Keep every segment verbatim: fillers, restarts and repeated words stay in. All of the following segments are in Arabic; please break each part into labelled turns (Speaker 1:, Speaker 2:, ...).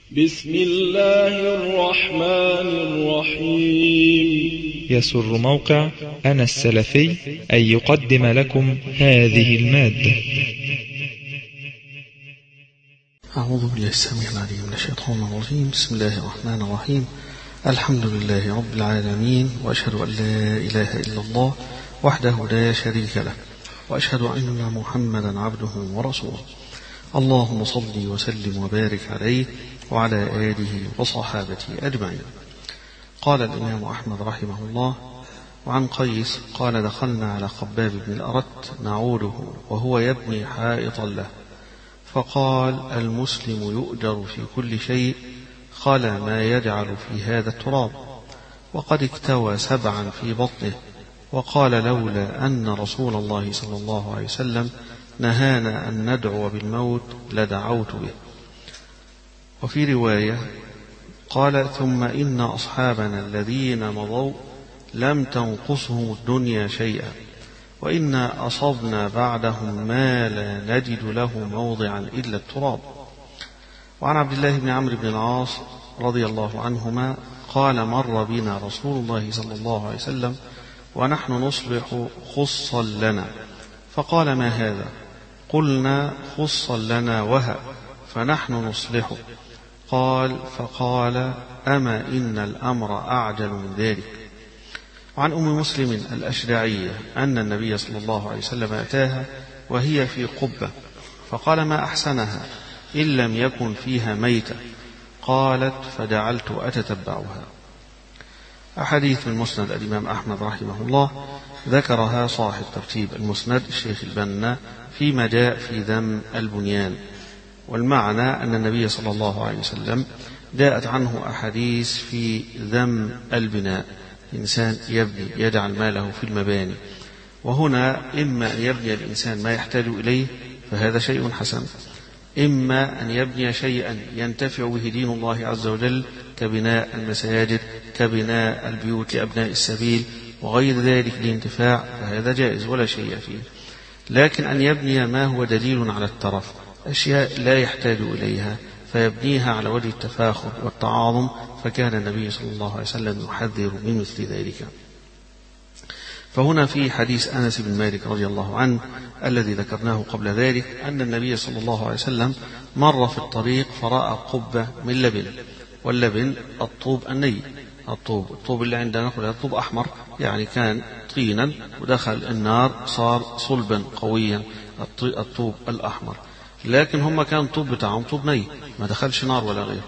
Speaker 1: بسم الله الرحمن الرحيم.
Speaker 2: يسر موقع أنا السلفي أن يقدم لكم هذه المادة.
Speaker 3: أعوذ بالله السميع العليم من الشيطان الرجيم. بسم الله الرحمن الرحيم. الحمد لله رب العالمين، وأشهد أن لا إله إلا الله وحده لا شريك له، وأشهد أن محمدا عبده ورسوله. اللهم صل وسلم وبارك عليه وعلى آله وصحابته أجمعين. قال الإمام أحمد رحمه الله: وعن قيس قال: دخلنا على خباب بن الأرت نعوده وهو يبني حائطا له، فقال: المسلم يؤجر في كل شيء خلا ما يجعل في هذا التراب، وقد اكتوى سبعا في بطنه. وقال: لولا أن رسول الله صلى الله عليه وسلم نهانا أن ندعو بالموت لدعوت به. وفي رواية قال: ثم إن أصحابنا الذين مضوا لم تنقصهم الدنيا شيئا، وإنا أصبنا بعدهم ما لا نجد له موضعا إلا التراب. وعن عبد الله بن عمرو بن العاص رضي الله عنهما قال: مر بنا رسول الله صلى الله عليه وسلم ونحن نصلح خصا لنا، فقال: ما هذا؟ قلنا: خصا لنا وهب فنحن نصلحه. قال فقال: أما إن الأمر أعجل من ذلك. وعن أم مسلم الأشجعية أن النبي صلى الله عليه وسلم أتاها وهي في قبة، فقال: ما أحسنها إن لم يكن فيها ميتة. قالت: فجعلت أتتبعها. أحاديث من مسند الإمام أحمد رحمه الله ذكرها صاحب ترتيب المسند الشيخ البنا فيما جاء في ذم البنيان، والمعنى أن النبي صلى الله عليه وسلم جاءت عنه أحاديث في ذم البناء، إنسان يبني يجعل ماله في المباني، وهنا إما أن يبني الإنسان ما يحتاج إليه فهذا شيء حسن، إما أن يبني شيئا ينتفع به دين الله عز وجل كبناء المساجد، كبناء البيوت لأبناء السبيل وغير ذلك لانتفاع، فهذا جائز ولا شيء فيه. لكن أن يبني ما هو دليل على الترف، أشياء لا يحتاج إليها فيبنيها على وجه التفاخر والتعاظم، فكان النبي صلى الله عليه وسلم يحذر من مثل ذلك. فهنا في حديث أنس بن مالك رضي الله عنه الذي ذكرناه قبل ذلك أن النبي صلى الله عليه وسلم مر في الطريق فرأى قبة من لبن، واللبن الطوب الني، الطوب الطوب اللي عندنا نقول الطوب أحمر، يعني كان طينا ودخل النار صار صلبا قويا الطوب الأحمر، لكن هم كان طوب بتاعهم طوب ني ما دخلش نار ولا غيره،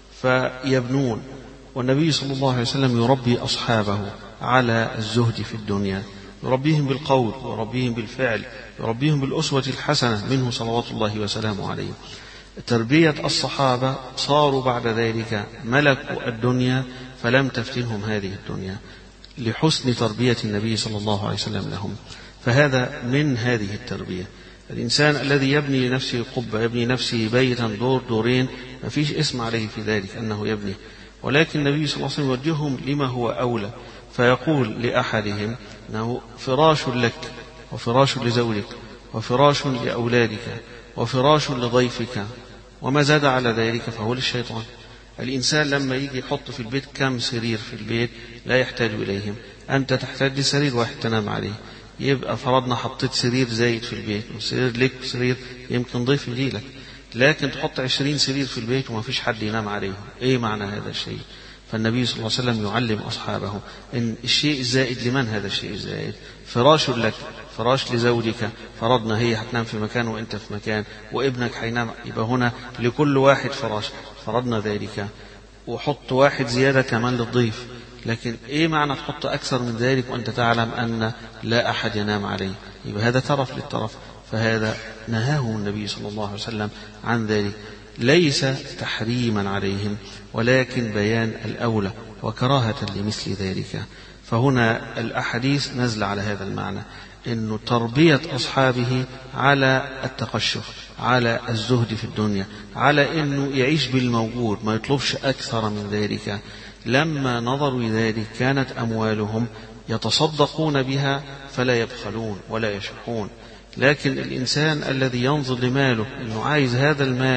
Speaker 3: فيبنون. والنبي صلى الله عليه وسلم يربي أصحابه على الزهد في الدنيا، يربيهم بالقول ويربيهم بالفعل، يربيهم بالأسوة الحسنة منه صلوات الله وسلامه عليه. تربية الصحابة صاروا بعد ذلك ملكوا الدنيا فلم تفتنهم هذه الدنيا لحسن تربية النبي صلى الله عليه وسلم لهم، فهذا من هذه التربية. الإنسان الذي يبني لنفسه قبة، يبني نفسه بيتا دور دورين، ما فيش اسم عليه في ذلك أنه يبني، ولكن النبي صلى الله عليه وسلم يوجههم لما هو أولى، فيقول لأحدهم أنه فراش لك وفراش لزوجك وفراش لأولادك وفراش لضيفك، وما زاد على ذلك فهو للشيطان. الإنسان لما يجي يحط في البيت كم سرير في البيت لا يحتاج إليهم، أنت تحتاج لسرير واحد تنام عليه، يبقى فرضنا حطيت سرير زايد في البيت وسرير لك سرير يمكن ضيف يجيلك، لكن تحط عشرين سرير في البيت وما فيش حد ينام عليهم، إيه معنى هذا الشيء؟ فالنبي صلى الله عليه وسلم يعلم أصحابه إن الشيء الزائد لمن هذا الشيء الزائد؟ فراش لك، فراش لزوجك، فرضنا هي هتنام في مكان وإنت في مكان، وابنك هينام، يبقى هنا لكل واحد فراش، فرضنا ذلك، وحط واحد زيادة كمان للضيف. لكن إيه معنى تحط أكثر من ذلك وأنت تعلم أن لا أحد ينام عليه؟ يبقى هذا ترف للترف، فهذا نهاه النبي صلى الله عليه وسلم عن ذلك، ليس تحريما عليهم ولكن بيان الأولى وكراهة لمثل ذلك. فهنا الأحاديث نزل على هذا المعنى، إنه تربية أصحابه على التقشف، على الزهد في الدنيا، على إنه يعيش بالموجود ما يطلبش أكثر من ذلك. لما نظروا لذلك كانت أموالهم يتصدقون بها فلا يبخلون ولا يشحون، لكن الإنسان الذي ينظر لماله إنه عايز هذا المال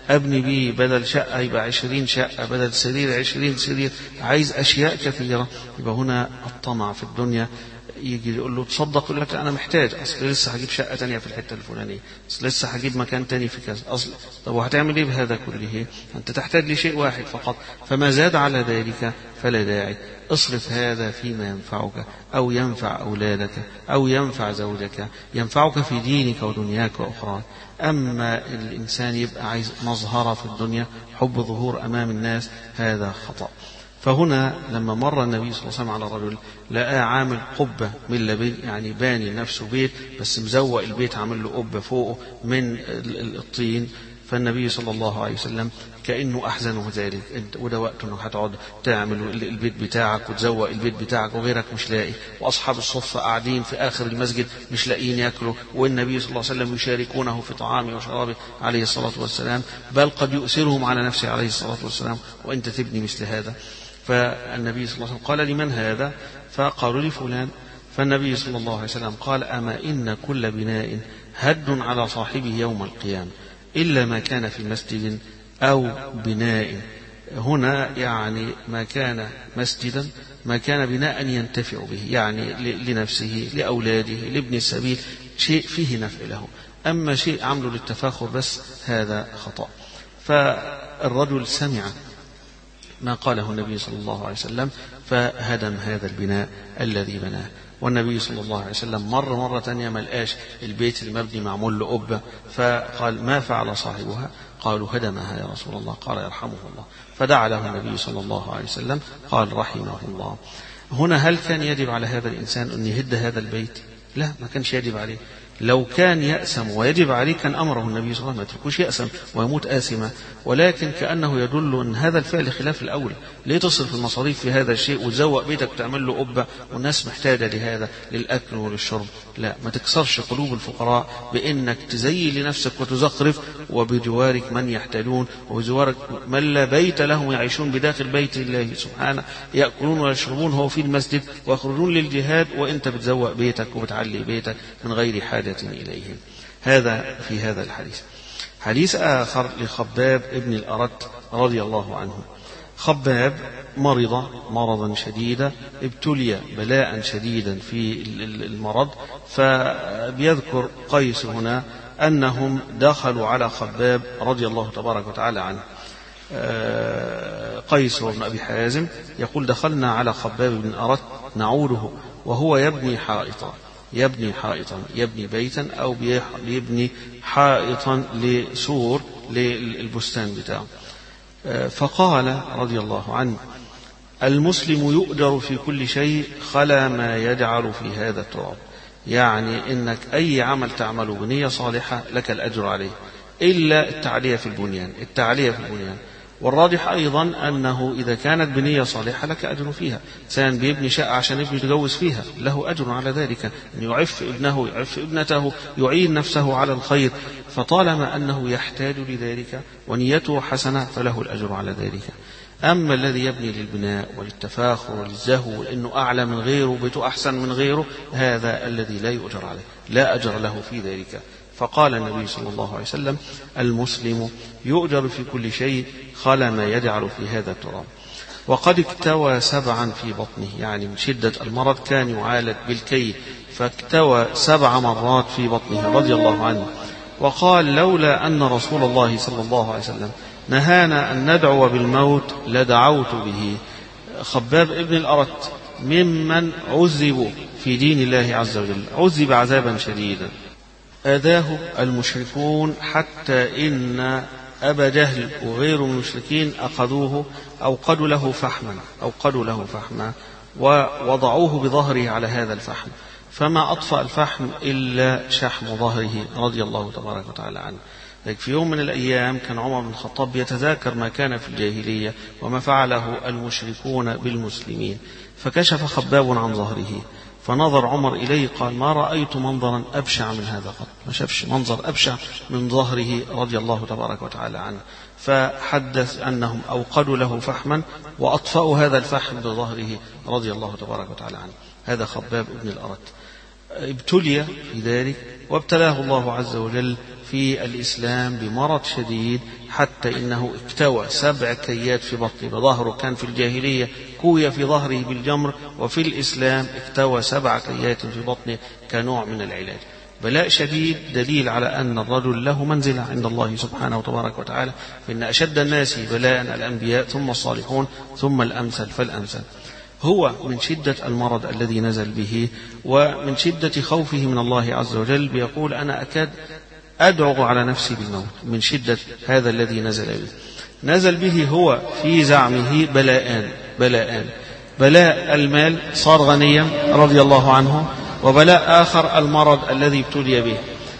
Speaker 3: أبني بيه بدل شقة يبقى عشرين شقة، بدل سرير عشرين سرير، عايز أشياء كثيرة. يبقى هنا الطمع في الدنيا. يجي يقول له تصدق، يقول لك أنا محتاج، أصل لسه هجيب شقة تانية في الحتة الفلانية، أصل لسه هجيب مكان تاني في كذا، أصل طب وهتعمل إيه بهذا كله؟ أنت تحتاج لشيء واحد فقط، فما زاد على ذلك فلا داعي. اصرف هذا فيما ينفعك أو ينفع أولادك أو ينفع زوجك، ينفعك في دينك ودنياك وأخراك. أما الإنسان يبقى عايز مظهرة في الدنيا، حب ظهور أمام الناس، هذا خطأ. فهنا لما مر النبي صلى الله عليه وسلم على رجل لقى عامل قبة من لبن، يعني باني نفسه بيت بس مزوق البيت، عامل له قبة فوقه من الطين، فالنبي صلى الله عليه وسلم كأنه أحزنه ذلك. انت وده وقت انه هتقعد تعمل البيت بتاعك وتزوق البيت بتاعك وغيرك مش لاقي، واصحاب الصفة قاعدين في اخر المسجد مش لاقيين ياكلوا، والنبي صلى الله عليه وسلم يشاركونه في طعامه وشرابه عليه الصلاة والسلام، بل قد يؤثرهم على نفسه عليه الصلاة والسلام، وانت تبني مثل هذا. فالنبي صلى الله عليه وسلم قال لمن هذا؟ فقالوا لفلان. فالنبي صلى الله عليه وسلم قال أما إن كل بناء هد على صاحبه يوم القيامة إلا ما كان في مسجد أو بناء. هنا يعني ما كان مسجدا، ما كان بناء ينتفع به، يعني لنفسه لأولاده لابن السبيل، شيء فيه نفع له. أما شيء عمله للتفاخر بس، هذا خطأ. فالرجل سمع ما قاله النبي صلى الله عليه وسلم فهدم هذا البناء الذي بناه. والنبي صلى الله عليه وسلم مر مرة تانية ما لقاش البيت المبني معمول له قبة، فقال ما فعل صاحبها؟ قالوا هدمها يا رسول الله. قال يرحمه الله. فدعا له النبي صلى الله عليه وسلم قال رحمه الله. هنا هل كان يجب على هذا الإنسان أن يهد هذا البيت؟ لا، ما كانش يجب عليه. لو كان يأسم ويجب عليه كان أمره النبي صلى الله عليه وسلم ما يتركوش يأسم ويموت آثما، ولكن كأنه يدل أن هذا الفعل خلاف الأولى. ليه تصرف المصاريف في هذا الشيء وتزوق بيتك وتعمل له قبة والناس محتاجة لهذا للأكل وللشرب؟ لا، ما تكسرش قلوب الفقراء بأنك تزين لنفسك وتزخرف، وبجوارك من يحتاجون، وبجوارك من لا بيت لهم يعيشون بداخل بيت الله سبحانه، يأكلون ويشربون هو في المسجد ويخرجون للجهاد، وأنت بتزوق بيتك وبتعلي بيتك من غير حاجة إليهم. هذا في هذا الحديث. حديث آخر لخباب ابن الأرت رضي الله عنه. خباب مرض مرضا شديدا، ابتلي بلاء شديدا في المرض، فبيذكر قيس هنا أنهم دخلوا على خباب رضي الله تبارك وتعالى عنه. قيس وابن أبي حازم يقول دخلنا على خباب بن الأرت نعوده وهو يبني حائطا، يبني حائطا يبني بيتا أو بيبني حائطا لسور للبستان بتاعه. فقال رضي الله عنه المسلم يؤجر في كل شيء خلا ما يجعل في هذا التراب، يعني إنك أي عمل تعمله بنية صالحة لك الأجر عليه إلا التعلية في البنيان، التعلية في البنيان. والراجح أيضا أنه إذا كانت بنية صالحة لك أجر فيها. إنسان بيبني شقة عشان ابنه يتجوز فيها له أجر على ذلك، أن يعف ابنه يعف ابنته يعين نفسه على الخير، فطالما أنه يحتاج لذلك ونيته حسنة فله الأجر على ذلك. أما الذي يبني للبناء وللتفاخر وللزهو لأنه أعلى من غيره بيته أحسن من غيره، هذا الذي لا يؤجر عليه، لا أجر له في ذلك. فقال النبي صلى الله عليه وسلم المسلم يؤجر في كل شيء خلا ما يجعل في هذا التراب. وقد اكتوى سبعا في بطنه، يعني من شدة المرض كان يعالج بالكي، فاكتوى سبع مرات في بطنه رضي الله عنه. وقال لولا أن رسول الله صلى الله عليه وسلم نهانا أن ندعو بالموت لدعوت به. خباب ابن الأرت ممن عذبوا في دين الله عز وجل، عذب عذابا شديدا آذاه المشركون، حتى إن أبا جهل وغيره من المشركين أخذوه أوقدوا له فحما أوقدوا له فحما ووضعوه بظهره على هذا الفحم، فما أطفأ الفحم إلا شحم ظهره رضي الله تبارك وتعالى عنه. في يوم من الأيام كان عمر بن الخطاب يتذاكر ما كان في الجاهلية وما فعله المشركون بالمسلمين، فكشف خباب عن ظهره، فنظر عمر إليه قال ما رأيت منظرا أبشع من هذا قط، ما شافش منظر أبشع من ظهره رضي الله تبارك وتعالى عنه. فحدث أنهم أوقدوا له فحما وأطفأوا هذا الفحم بظهره رضي الله تبارك وتعالى عنه. هذا خباب ابن الأرت ابتلي في ذلك وابتلاه الله عز وجل في الإسلام بمرض شديد حتى إنه اكتوى سبع كيات في بطنه. بظهره كان في الجاهلية كوي في ظهره بالجمر، وفي الإسلام اكتوى سبع كيات في بطنه كنوع من العلاج. بلاء شديد دليل على أن الرجل له منزلة عند الله سبحانه وتبارك وتعالى، فإن أشد الناس بلاء الأنبياء ثم الصالحون ثم الأمثل فالأمثل. هو من شدة المرض الذي نزل به ومن شدة خوفه من الله عز وجل بيقول أنا أكاد أدعو على نفسي بالموت من شدة هذا الذي نزل به. نزل به هو في زعمه بلاءان بلاءان بلاء المال، صار غنيا رضي الله عنه، وبلاء آخر المرض الذي ابتلي به.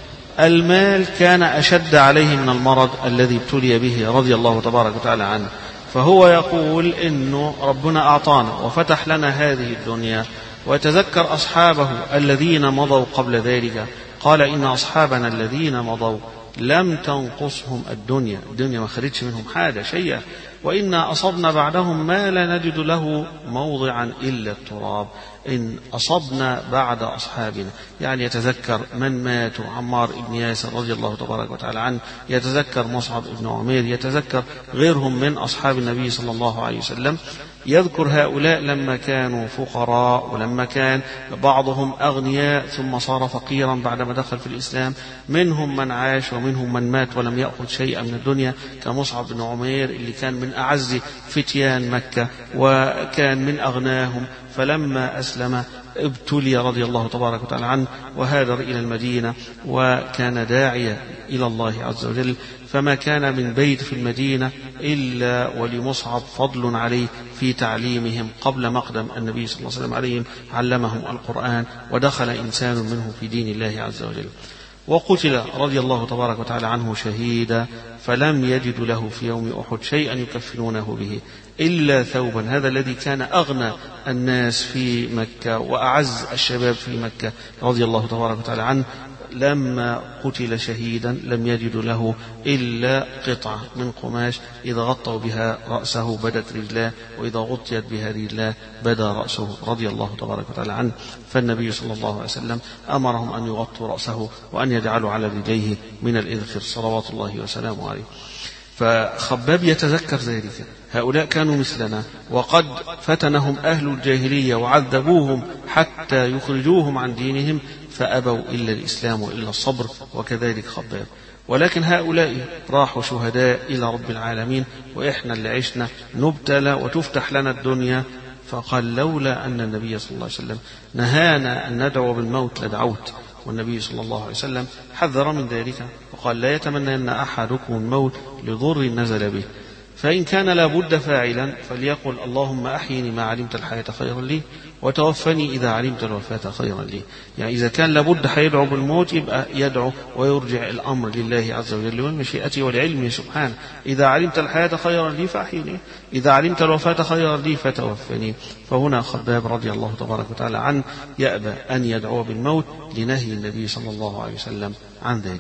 Speaker 3: المال كان أشد عليه من المرض الذي ابتلي به رضي الله تبارك وتعالى عنه. فهو يقول إنه ربنا أعطانا وفتح لنا هذه الدنيا، ويتذكر أصحابه الذين مضوا قبل ذلك، قال إن أصحابنا الذين مضوا لم تنقصهم الدنيا، الدنيا ما خدتش منهم حاجة شيئا، وإنا أصبنا بعدهم ما لا نجد له موضعا إلا التراب. إن أصبنا بعد أصحابنا، يعني يتذكر من ماتوا، عمار بن ياسر رضي الله تبارك وتعالى عنه، يتذكر مصعب بن عمير، يتذكر غيرهم من أصحاب النبي صلى الله عليه وسلم، يذكر هؤلاء لما كانوا فقراء، ولما كان بعضهم أغنياء ثم صار فقيرا بعدما دخل في الإسلام، منهم من عاش ومنهم من مات ولم يأخذ شيئا من الدنيا كمصعب بن عمير اللي كان من أعز فتيان مكة وكان من أغناهم، فلما أسلم ابتلي رضي الله تبارك وتعالى عنه وهاجر إلى المدينة وكان داعيا إلى الله عز وجل، فما كان من بيت في المدينة إلا ولمصعب فضل عليه في تعليمهم قبل مقدم النبي صلى الله عليه وسلم عليهم، علمهم القرآن ودخل إنسان منهم في دين الله عز وجل. وقتل رضي الله تبارك وتعالى عنه شهيدا، فلم يجد له في يوم أحد شيئا يكفنونه به إلا ثوبا، هذا الذي كان أغنى الناس في مكة وأعز الشباب في مكة رضي الله تبارك وتعالى عنه، لما قتل شهيدا لم يجد له إلا قطعة من قماش إذا غطوا بها رأسه بدت رجلاه، وإذا غطيت بها رجلاه بدا رأسه رضي الله تبارك وتعالى عنه. فالنبي صلى الله عليه وسلم أمرهم أن يغطوا رأسه وأن يجعلوا على رجليه من الإذخر صلوات الله وسلامه عليه. فخباب يتذكر ذلك، هؤلاء كانوا مثلنا وقد فتنهم أهل الجاهلية وعذبوهم حتى يخرجوهم عن دينهم فأبوا إلا الإسلام وإلا الصبر، وكذلك خباب. ولكن هؤلاء راحوا شهداء إلى رب العالمين، وإحنا اللي عشنا نبتلى وتفتح لنا الدنيا. فقال لولا أن النبي صلى الله عليه وسلم نهانا أن ندعو بالموت لدعوت، والنبي صلى الله عليه وسلم حذر من ذلك وقال لا يتمنين أحدكم الموت لضر نزل به، فإن كان لابد فاعلا فليقل اللهم أحيني ما علمت الحياة خيرا لي وتوفني إذا علمت الوفاة خيرا لي. يعني إذا كان لابد حيدعو بالموت يبقى يدعو ويرجع الأمر لله عز وجل والمشيئة والعلم سبحانه، إذا علمت الحياة خيرا لي فأحيني، إذا علمت الوفاة خيرا لي فتوفني. فهنا خباب رضي الله تبارك وتعالى عنه يأبى أن يدعو بالموت لنهي النبي صلى الله عليه وسلم عن ذلك.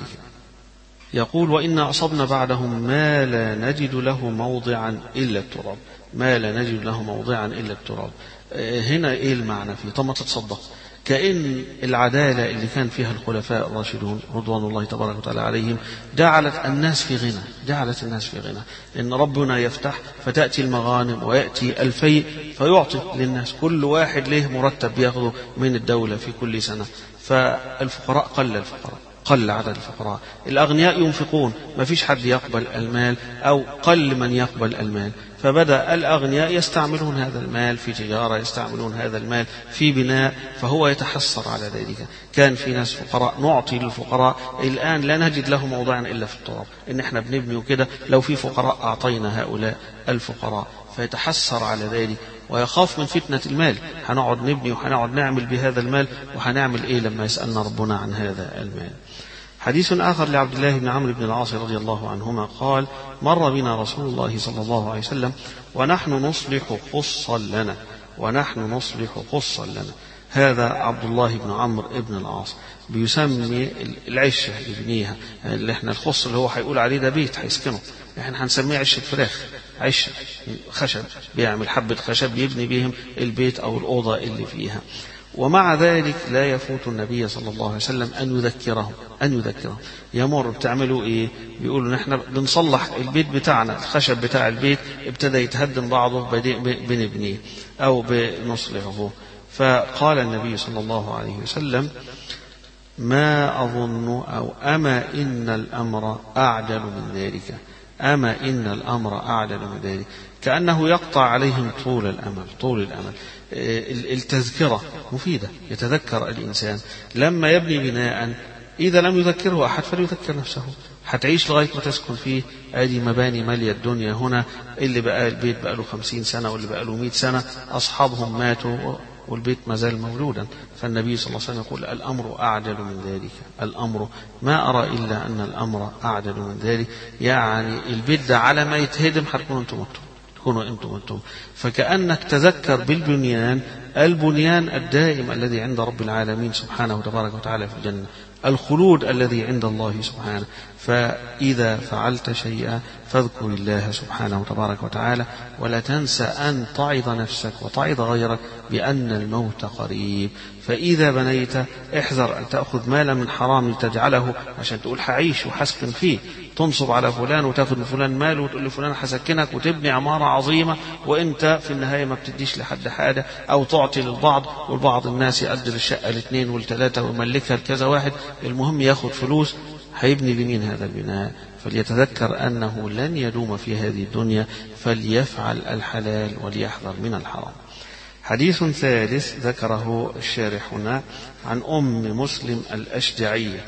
Speaker 3: يقول وإنا أصبنا بعدهم ما لا نجد له موضعا إلا التراب، ما لا نجد له موضعا إلا التراب. هنا إيه المعنى فيه؟ طب ما تتصدق كأن العدالة اللي كان فيها الخلفاء الراشدون رضوان الله تبارك وتعالى عليهم جعلت الناس في غنى، جعلت الناس في غنى، إن ربنا يفتح فتأتي المغانم ويأتي الفيء فيعطي للناس، كل واحد له مرتب يأخذه من الدولة في كل سنة، فالفقراء قل الفقراء قل عدد الفقراء، الأغنياء ينفقون ما فيش حد يقبل المال أو قل من يقبل المال، فبدأ الأغنياء يستعملون هذا المال في تجارة، يستعملون هذا المال في بناء، فهو يتحسر على ذلك. كان في ناس فقراء نعطي للفقراء، الآن لا نجد له موضعا إلا في التراب، إن احنا بنبني وكده، لو في فقراء أعطينا هؤلاء الفقراء، فيتحسر على ذلك ويخاف من فتنة المال، هنقعد نبني وهنقعد نعمل بهذا المال وهنعمل إيه لما يسألنا ربنا عن هذا المال. حديث آخر لعبد الله بن عمرو بن العاص رضي الله عنهما قال مر بنا رسول الله صلى الله عليه وسلم ونحن نصلح خصا لنا، ونحن نصلح خصا لنا. هذا عبد الله بن عمرو بن العاص بيسمي العشة اللي بنيها، اللي احنا الخص اللي هو هيقول عليه ده بيت هيسكنه، احنا هنسميه عشة فراخ، عشة خشب، بيعمل حبة خشب يبني بهم البيت أو الأوضة اللي فيها. ومع ذلك لا يفوت النبي صلى الله عليه وسلم أن يذكرهم أن يذكرهم يمر بتعملوا إيه؟ بيقولوا نحن بنصلح البيت بتاعنا، الخشب بتاع البيت ابتدى يتهدم بعضه بنبنيه أو بنصلحه. فقال النبي صلى الله عليه وسلم: ما أظن أو أما إن الأمر أعجل من ذلك، أما إن الأمر أعجل من ذلك، كأنه يقطع عليهم طول الأمل طول الأمل. التذكرة مفيدة، يتذكر الإنسان لما يبني بناء، إذا لم يذكره أحد فليذكر نفسه، هتعيش لغاية ما تسكن فيه. ادي مباني مالية الدنيا هنا، اللي بقى البيت بقى له خمسين سنة واللي بقى له مئة سنة، أصحابهم ماتوا والبيت ما زال مولودا. فالنبي صلى الله عليه وسلم يقول: الأمر أعجل من ذلك، الأمر ما أرى إلا أن الأمر أعجل من ذلك. يعني البيت ده على ما يتهدم هتكونوا أنتم متوا تكونوا أنتم أنتم فكأنك تذكر بالبنيان، البنيان الدائم الذي عند رب العالمين سبحانه وتبارك وتعالى في الجنة، الخلود الذي عند الله سبحانه. فإذا فعلت شيئا فاذكر الله سبحانه وتبارك وتعالى، ولا تنسى أن تعظ نفسك وتعظ غيرك بأن الموت قريب. فإذا بنيت احذر أن تأخذ مالا من حرام تجعله عشان تقول حعيش وحسكن فيه، تنصب على فلان وتأخذ من فلان مال وتقول لفلان حسكنك وتبني عمارة عظيمة وإنت في النهاية ما بتديش لحد حاجة، أو تعطي للبعض والبعض الناس يأجر الشقة الاثنين والثلاثة ويملكها لكذا واحد، المهم يأخذ فلوس. هيبني لمين هذا البناء؟ فليتذكر أنه لن يدوم في هذه الدنيا، فليفعل الحلال وليحذر من الحرام. حديث ثالث ذكره الشارح هنا عن أم مسلم الأشجعية،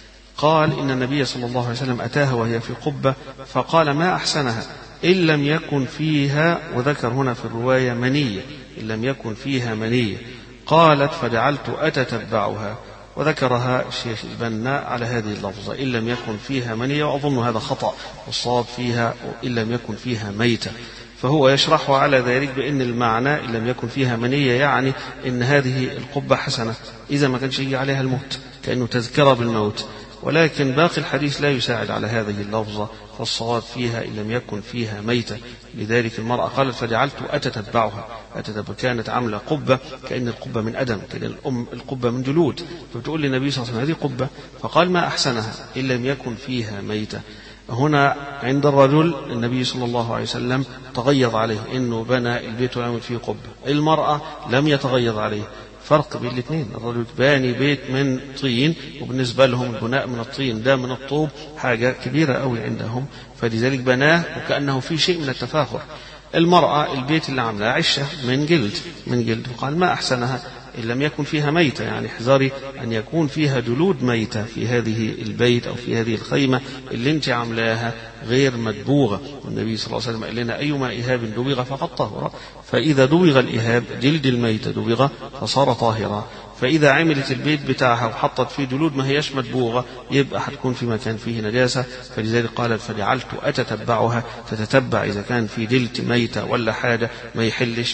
Speaker 3: قال: إن النبي صلى الله عليه وسلم أتاها وهي في قبة فقال: ما أحسنها إن لم يكن فيها، وذكر هنا في الرواية منية، إن لم يكن فيها منية. قالت: فجعلت أتتبعها، وذكرها الشيخ البنا على هذه اللفظة: إن لم يكن فيها منية، وأظن هذا خطأ، والصواب فيها إن لم يكن فيها ميتة. فهو يشرح على ذلك بأن المعنى إن لم يكن فيها منية يعني إن هذه القبة حسنة، إذا ما كانش يجي عليها الموت، كأنه تذكرة بالموت. ولكن باقي الحديث لا يساعد على هذه اللفظة، فالصواب فيها إن لم يكن فيها ميتة. لذلك المرأة قالت: فجعلت أتتبعها، أتتبع، كانت عاملة قبة كأن القبة من أدم، كأن الأم القبة من جلود، فبتقول للنبي صلى الله عليه وسلم: هذه قبة، فقال: ما أحسنها إن لم يكن فيها ميتة. هنا عند الرجل النبي صلى الله عليه وسلم تغيظ عليه إنه بنى البيت ويعمل فيه قبة، المرأة لم يتغيظ عليه. فرق بين الاثنين، الرجل باني بيت من طين، وبالنسبة لهم البناء من الطين ده من الطوب حاجة كبيرة قوي عندهم، فلذلك بناه وكأنه في شيء من التفاخر. المرأة البيت اللي عملها عشة من جلد من جلد، وقال: ما أحسنها إن لم يكن فيها ميتة، يعني احذري أن يكون فيها جلود ميتة في هذه البيت أو في هذه الخيمة اللي انت عملاها غير مدبوغة. والنبي صلى الله عليه وسلم قال لنا: أيما إهاب دبغ فقد طهر، فإذا دبغ الإهاب جلد الميتة دبغ فصار طاهرا. فإذا عملت البيت بتاعها وحطت فيه جلود ما هيش مدبوغة يبقى هتكون في مكان فيه نجاسة. فلذلك قالت: فجعلت أتتبعها، تتتبع إذا كان في جلد ميتة ولا حاجة ما يحلش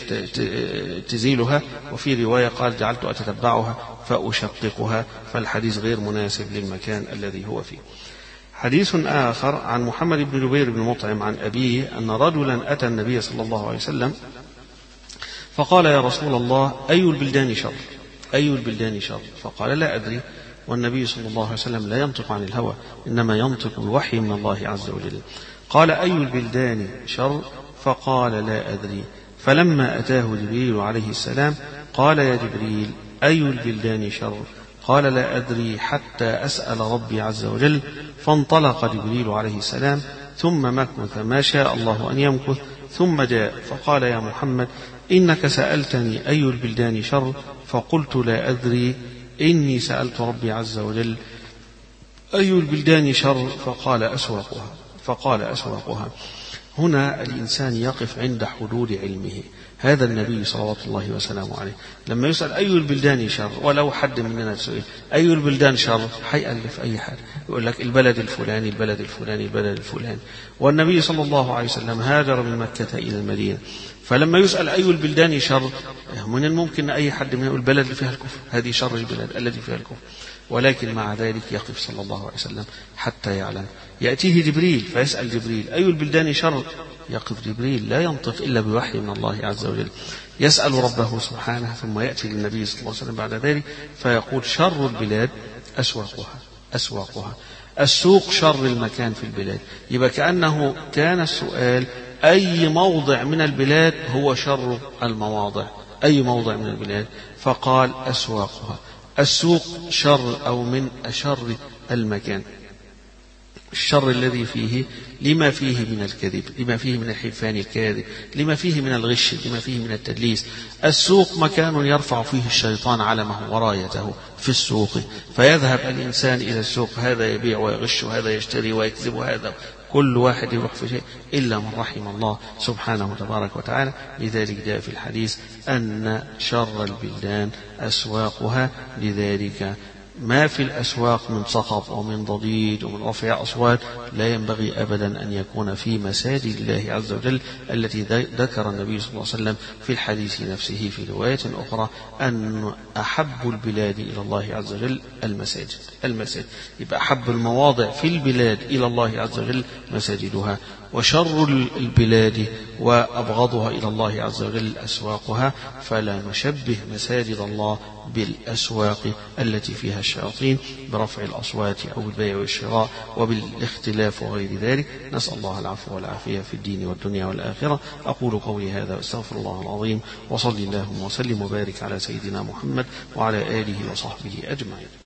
Speaker 3: تزيلها. وفي رواية قال: جعلت أتتبعها فأشققها، فالحديث غير مناسب للمكان الذي هو فيه. حديث آخر عن محمد بن جبير بن مطعم عن أبيه أن رجلا أتى النبي صلى الله عليه وسلم فقال: يا رسول الله، أي البلدان شر؟ أي البلدان شر؟ فقال: لا أدري. والنبي صلى الله عليه وسلم لا ينطق عن الهوى، إنما ينطق الوحي من الله عز وجل. قال: أي البلدان شر؟ فقال: لا أدري. فلما أتاه جبريل عليه السلام قال: يا جبريل، أي البلدان شر؟ قال: لا أدري حتى أسأل ربي عز وجل. فانطلق جبريل عليه السلام ثم مكث ما شاء الله أن يمكث، ثم جاء فقال: يا محمد، إنك سألتني أي البلدان شر، فقلت: لا أدري، إني سألت ربي عز وجل أي البلدان شر، فقال: أسواقها فقال أسواقها. هنا الإنسان يقف عند حدود علمه. هذا النبي صلوات الله وسلامه عليه لما يسأل أي البلدان شر، ولو حد مننا سئل أي البلدان شر حيألف أي حاجة، يقول لك البلد الفلاني البلد الفلاني البلد الفلاني. والنبي صلى الله عليه وسلم هاجر من مكة إلى المدينة، فلما يسأل أي البلدان شر من الممكن أي حد من يقول البلد اللي فيها الكفر، هذه شر البلاد التي فيها الكفر. ولكن مع ذلك يقف صلى الله عليه وسلم حتى يعلم. يأتيه جبريل فيسأل جبريل: أي البلدان شر؟ يقف جبريل لا ينطق إلا بوحي من الله عز وجل، يسأل ربه سبحانه، ثم يأتي للنبي صلى الله عليه وسلم بعد ذلك فيقول شر البلاد أسواقها أسواقها السوق شر المكان في البلاد. يبقى كأنه كان السؤال أي موضع من البلاد هو شر المواضع، أي موضع من البلاد، فقال أسواقها. السوق شر أو من أشر المكان، الشر الذي فيه لما فيه من الكذب، لما فيه من الحلفان الكاذب، لما فيه من الغش، لما فيه من التدليس. السوق مكان يرفع فيه الشيطان علمه ورايته في السوق، فيذهب الإنسان إلى السوق، هذا يبيع ويغش وهذا يشتري ويكذب وهذا، كل واحد يروح في شيء إلا من رحم الله سبحانه تبارك وتعالى. لذلك جاء في الحديث أن شر البلدان أسواقها. لذلك ما في الأسواق من صخب ومن ضجيج ومن رفع أصوات لا ينبغي أبدا أن يكون في مساجد الله عز وجل التي ذكر النبي صلى الله عليه وسلم في الحديث نفسه في رواية أخرى أن أحب البلاد إلى الله عز وجل المساجد. المساجد يبقى أحب المواضع في البلاد إلى الله عز وجل مساجدها، وشر البلاد وأبغضها إلى الله عز وجل أسواقها. فلا نشبه مساجد الله بالأسواق التي فيها الشياطين برفع الأصوات أو بالبيع والشراء وبالاختلاف وغير ذلك. نسأل الله العفو والعافية في الدين والدنيا والآخرة. أقول قولي هذا واستغفر الله العظيم، وصلي اللهم وسلم وبارك على سيدنا محمد وعلى آله وصحبه أجمعين.